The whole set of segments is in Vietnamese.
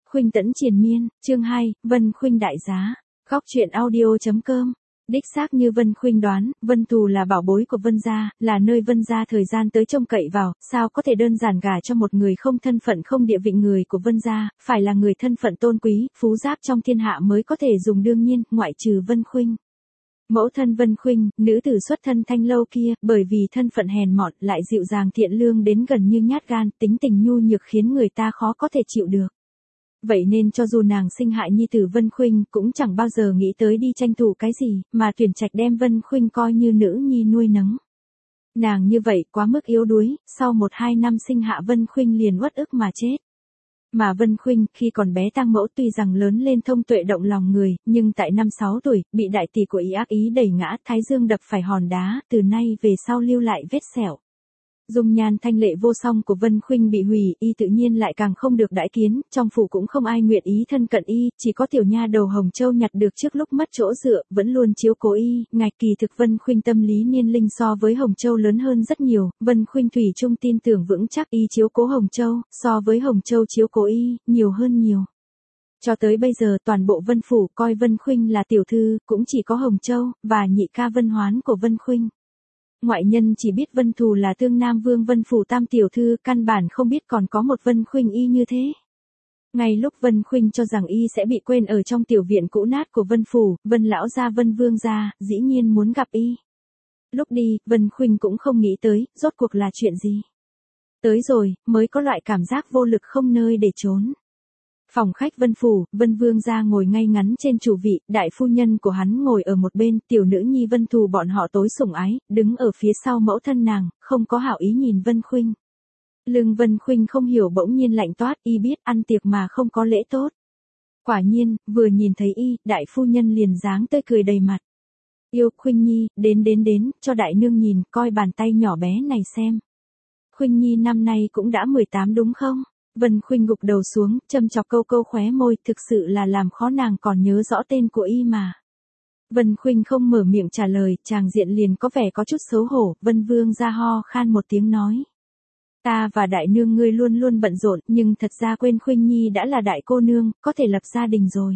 Khuynh Tẫn triền miên, chương 2, Vân Khuynh đại giá. Góc truyện audio.com. Đích xác như Vân Khuynh đoán, Vân Thù là bảo bối của Vân gia, là nơi Vân gia thời gian tới trông cậy vào, sao có thể đơn giản gả cho một người không thân phận không địa vị. Người của Vân gia, phải là người thân phận tôn quý, phú giáp trong thiên hạ mới có thể dùng. Đương nhiên, ngoại trừ Vân Khuynh. Mẫu thân Vân Khuynh, nữ tử xuất thân Thanh Lâu kia, bởi vì thân phận hèn mọn lại dịu dàng thiện lương đến gần như nhát gan, tính tình nhu nhược khiến người ta khó có thể chịu được. Vậy nên cho dù nàng sinh hại nhi tử Vân Khuynh cũng chẳng bao giờ nghĩ tới đi tranh thủ cái gì, mà tuyển trạch đem Vân Khuynh coi như nữ nhi nuôi nấng. Nàng như vậy quá mức yếu đuối, sau 1-2 năm sinh hạ Vân Khuynh liền uất ức mà chết. Mà Vân Khuynh khi còn bé tang mẫu tuy rằng lớn lên thông tuệ động lòng người, nhưng tại 5-6 tuổi, bị đại tỷ của ý ác ý đẩy ngã, thái dương đập phải hòn đá, từ nay về sau lưu lại vết sẹo. Dung nhan thanh lệ vô song của Vân Khuynh bị hủy, y tự nhiên lại càng không được đãi kiến, trong phủ cũng không ai nguyện ý thân cận y, chỉ có tiểu nha đầu Hồng Châu nhặt được trước lúc mất chỗ dựa, vẫn luôn chiếu cố y. Ngạch kỳ thực Vân Khuynh tâm lý niên linh so với Hồng Châu lớn hơn rất nhiều, Vân Khuynh thủy chung tin tưởng vững chắc y chiếu cố Hồng Châu, so với Hồng Châu chiếu cố y, nhiều hơn nhiều. Cho tới bây giờ toàn bộ Vân phủ coi Vân Khuynh là tiểu thư, cũng chỉ có Hồng Châu, và nhị ca Vân Hoán của Vân Khuynh. Ngoại nhân chỉ biết Vân Thù là Tương Nam Vương Vân phủ tam tiểu thư, căn bản không biết còn có một Vân Khuynh y như thế. Ngay lúc Vân Khuynh cho rằng y sẽ bị quên ở trong tiểu viện cũ nát của Vân phủ, Vân lão gia Vân Vương gia, dĩ nhiên muốn gặp y. Lúc đi, Vân Khuynh cũng không nghĩ tới, rốt cuộc là chuyện gì. Tới rồi, mới có loại cảm giác vô lực không nơi để trốn. Phòng khách Vân phủ, Vân Vương gia ngồi ngay ngắn trên chủ vị, đại phu nhân của hắn ngồi ở một bên, tiểu nữ nhi Vân Thù bọn họ tối sủng ái, đứng ở phía sau mẫu thân nàng, không có hảo ý nhìn Vân Khuynh. Lưng Vân Khuynh không hiểu bỗng nhiên lạnh toát, y biết ăn tiệc mà không có lễ tốt. Quả nhiên, vừa nhìn thấy y, đại phu nhân liền dáng tươi cười đầy mặt. Yêu Khuynh nhi, đến, cho đại nương nhìn, coi bàn tay nhỏ bé này xem. Khuynh nhi năm nay cũng đã 18 đúng không? Vân Khuynh gục đầu xuống, châm chọc câu khóe môi, thực sự là làm khó nàng còn nhớ rõ tên của y mà. Vân Khuynh không mở miệng trả lời, chàng diện liền có vẻ có chút xấu hổ, Vân Vương ra ho khan một tiếng nói. Ta và đại nương ngươi luôn luôn bận rộn, nhưng thật ra quên Khuynh nhi đã là đại cô nương, có thể lập gia đình rồi.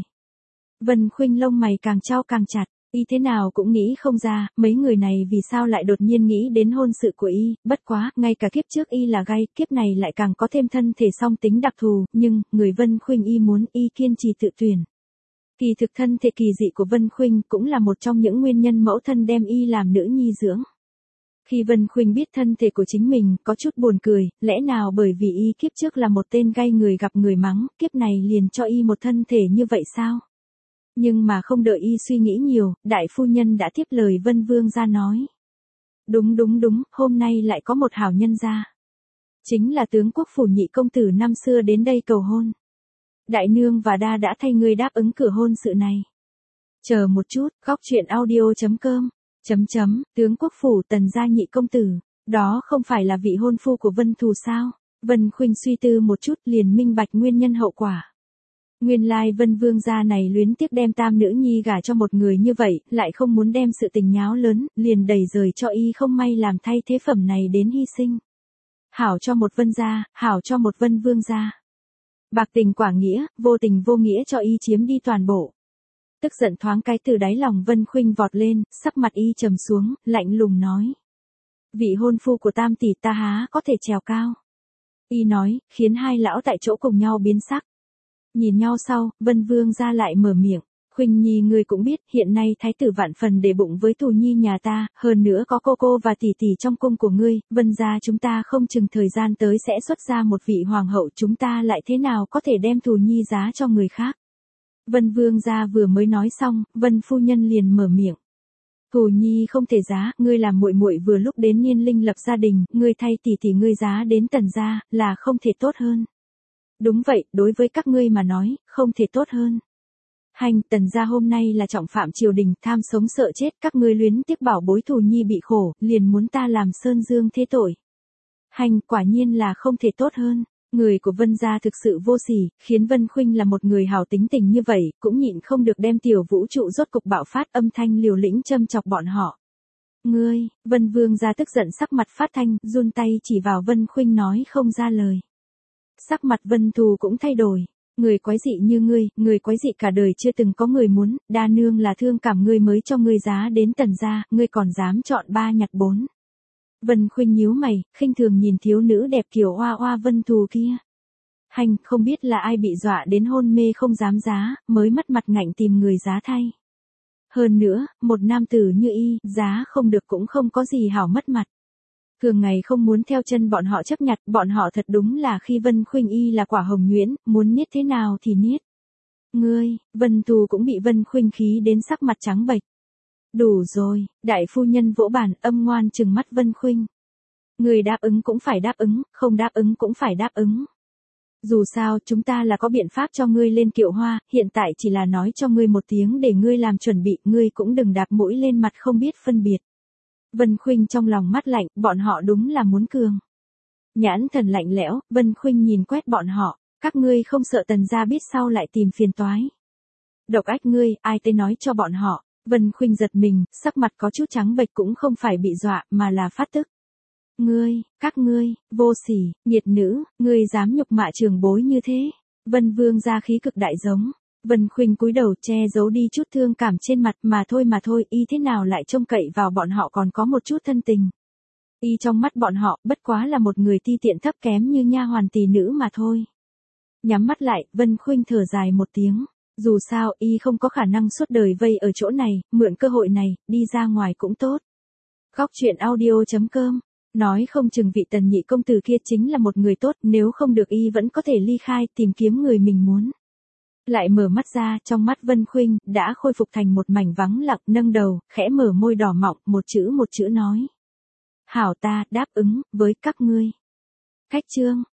Vân Khuynh lông mày càng chau càng chặt. Y thế nào cũng nghĩ không ra, mấy người này vì sao lại đột nhiên nghĩ đến hôn sự của y, bất quá, ngay cả kiếp trước y là gay, kiếp này lại càng có thêm thân thể song tính đặc thù, nhưng, người Vân Khuynh y muốn, y kiên trì tự tuyển. Kỳ thực thân thể kỳ dị của Vân Khuynh cũng là một trong những nguyên nhân mẫu thân đem y làm nữ nhi dưỡng. Khi Vân Khuynh biết thân thể của chính mình, có chút buồn cười, lẽ nào bởi vì y kiếp trước là một tên gay người gặp người mắng, kiếp này liền cho y một thân thể như vậy sao? Nhưng mà không đợi y suy nghĩ nhiều, đại phu nhân đã tiếp lời Vân Vương ra nói. Đúng, hôm nay lại có một hảo nhân gia. Chính là tướng quốc phủ nhị công tử năm xưa đến đây cầu hôn. Đại nương và đa đã thay người đáp ứng cửa hôn sự này. Chờ một chút, góc truyện audio.com. Tướng quốc phủ Tần gia nhị công tử, đó không phải là vị hôn phu của Vân Thù sao? Vân Khuynh suy tư một chút liền minh bạch nguyên nhân hậu quả. Nguyên lai Vân Vương gia này luyến tiếc đem tam nữ nhi gả cho một người như vậy, lại không muốn đem sự tình nháo lớn, liền đẩy rời cho y không may làm thay thế phẩm này đến hy sinh. Hảo cho một Vân gia, hảo cho một Vân Vương gia. Bạc tình quả nghĩa, vô tình vô nghĩa cho y chiếm đi toàn bộ. Tức giận thoáng cái từ đáy lòng Vân Khuynh vọt lên, sắc mặt y trầm xuống, lạnh lùng nói. Vị hôn phu của tam tỷ ta há có thể trèo cao. Y nói, khiến hai lão tại chỗ cùng nhau biến sắc. Nhìn nhau sau, Vân Vương ra lại mở miệng. Khuynh nhi ngươi cũng biết, hiện nay thái tử vạn phần để bụng với Thù nhi nhà ta, hơn nữa có cô và tỷ tỷ trong cung của ngươi, Vân gia chúng ta không chừng thời gian tới sẽ xuất ra một vị hoàng hậu, chúng ta lại thế nào có thể đem Thù nhi giá cho người khác. Vân Vương gia vừa mới nói xong, Vân phu nhân liền mở miệng. Thù nhi không thể giá, ngươi làm muội muội vừa lúc đến niên linh lập gia đình, ngươi thay tỷ tỷ ngươi giá đến Tần gia, là không thể tốt hơn. Đúng vậy, đối với các ngươi mà nói, không thể tốt hơn. Hành, Tần gia hôm nay là trọng phạm triều đình, tham sống sợ chết, các ngươi luyến tiếc bảo bối Thù nhi bị khổ, liền muốn ta làm sơn dương thế tội. Hành, quả nhiên là không thể tốt hơn. Người của Vân gia thực sự vô sỉ, khiến Vân Khuynh là một người hảo tính tình như vậy, cũng nhịn không được đem tiểu vũ trụ rốt cục bạo phát âm thanh liều lĩnh châm chọc bọn họ. Ngươi, Vân Vương gia tức giận sắc mặt phát thanh, run tay chỉ vào Vân Khuynh nói không ra lời. Sắc mặt Vân Thù cũng thay đổi. Người quái dị như ngươi, người quái dị cả đời chưa từng có người muốn, đa nương là thương cảm ngươi mới cho ngươi giá đến Tần gia, ngươi còn dám chọn 3 nhặt 4. Vân Khuynh nhíu mày, khinh thường nhìn thiếu nữ đẹp kiểu oa oa Vân Thù kia. Hành, không biết là ai bị dọa đến hôn mê không dám giá, mới mất mặt ngạnh tìm người giá thay. Hơn nữa, một nam tử như y, giá không được cũng không có gì hảo mất mặt. Thường ngày không muốn theo chân bọn họ chấp nhặt, bọn họ thật đúng là khi Vân Khuynh y là quả hồng nhuyễn, muốn niết thế nào thì niết. Ngươi, Vân Thù cũng bị Vân Khuynh khí đến sắc mặt trắng bệch. Đủ rồi, đại phu nhân vỗ bàn âm ngoan trừng mắt Vân Khuynh. Người đáp ứng cũng phải đáp ứng, không đáp ứng cũng phải đáp ứng. Dù sao chúng ta là có biện pháp cho ngươi lên kiệu hoa, hiện tại chỉ là nói cho ngươi một tiếng để ngươi làm chuẩn bị, ngươi cũng đừng đạp mũi lên mặt không biết phân biệt. Vân Khuynh trong lòng mắt lạnh, bọn họ đúng là muốn cường. Nhãn thần lạnh lẽo, Vân Khuynh nhìn quét bọn họ, các ngươi không sợ Tần gia biết sau lại tìm phiền toái. Độc ách ngươi, ai tới nói cho bọn họ. Vân Khuynh giật mình, sắc mặt có chút trắng bệch cũng không phải bị dọa mà là phát tức. Ngươi, các ngươi, vô sỉ, nhiệt nữ, ngươi dám nhục mạ trường bối như thế. Vân Vương ra khí cực đại giống. Vân Khuynh cúi đầu che giấu đi chút thương cảm trên mặt mà thôi, y thế nào lại trông cậy vào bọn họ còn có một chút thân tình. Y trong mắt bọn họ bất quá là một người ti tiện thấp kém như nha hoàn tỳ nữ mà thôi. Nhắm mắt lại, Vân Khuynh thở dài một tiếng. Dù sao, y không có khả năng suốt đời vây ở chỗ này, mượn cơ hội này, đi ra ngoài cũng tốt. Góc truyện audio.com. Nói không chừng vị Tần nhị công tử kia chính là một người tốt, nếu không được y vẫn có thể ly khai, tìm kiếm người mình muốn. Lại mở mắt ra, trong mắt Vân Khuynh, đã khôi phục thành một mảnh vắng lặng, nâng đầu, khẽ mở môi đỏ mọng, một chữ nói. Hảo ta, đáp ứng, với các ngươi. Cách chương.